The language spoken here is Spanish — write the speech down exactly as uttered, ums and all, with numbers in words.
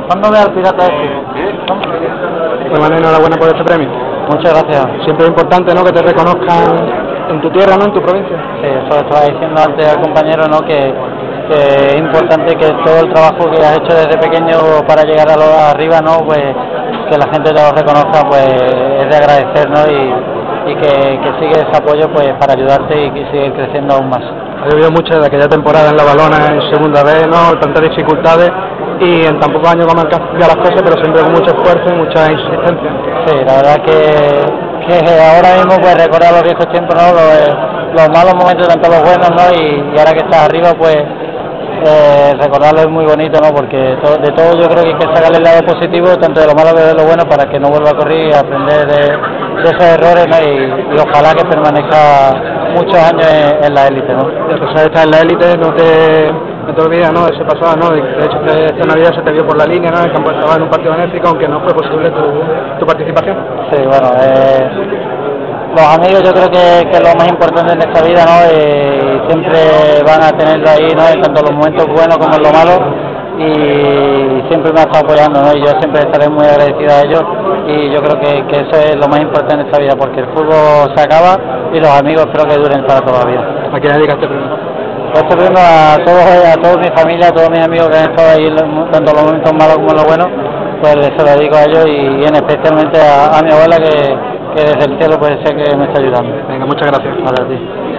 Mándame al pirata este. De manera enhorabuena por este premio. Muchas gracias. Siempre es importante, ¿no?, que te reconozcan en tu tierra, ¿no?, en tu provincia. Sí, eso estaba diciendo antes al compañero, ¿no?, que, que es importante que todo el trabajo que has hecho desde pequeño para llegar a lo arriba, ¿no?, pues que la gente te lo reconozca, pues es de agradecer, ¿no?, y, y que, que sigue ese apoyo pues para ayudarte y que sigue creciendo aún más. Ha llovido mucho desde aquella temporada en La Valona en segunda vez, ¿no?, tantas dificultades, y en tan pocos años como han cambiado las cosas, pero siempre con mucho esfuerzo y mucha insistencia. Sí, la verdad que, que ahora mismo pues recordar los viejos tiempos, ¿no?, los, los malos momentos, tanto los buenos, ¿no?, y, y ahora que estás arriba, pues eh, recordarlo es muy bonito, ¿no?, porque to, de todo yo creo que hay que sacarle el lado positivo, tanto de lo malo como de lo bueno, para que no vuelva a correr y aprender de, de esos errores, ¿no?, y, y ojalá que permanezca muchos años en, en la élite, ¿no? Y a pesar de estar en la élite, no te, no te olvidas, ¿no?, de ese pasado, ¿no?, de, de hecho este, esta Navidad se te vio por la línea, ¿no?, en el campo estaba en un partido benéfico, aunque no fue posible tu, tu participación. Sí, bueno, eh, los amigos yo creo que, que es lo más importante en esta vida, ¿no?, y siempre van a tenerlo ahí, ¿no?, en tanto los momentos buenos como en lo malo, y siempre me ha estado apoyando, ¿no?, y yo siempre estaré muy agradecido a ellos, y yo creo que, que eso es lo más importante en esta vida, porque el fútbol se acaba y los amigos espero que duren para toda la vida. ¿A quién dedicas este premio? Este premio a todos, a toda mi familia, a todos mis amigos que han estado ahí, tanto los momentos malos como los buenos, pues se lo dedico a ellos, y, y en especialmente a, a mi abuela que, que desde el cielo puede ser que me está ayudando. Venga, muchas gracias. Para ti.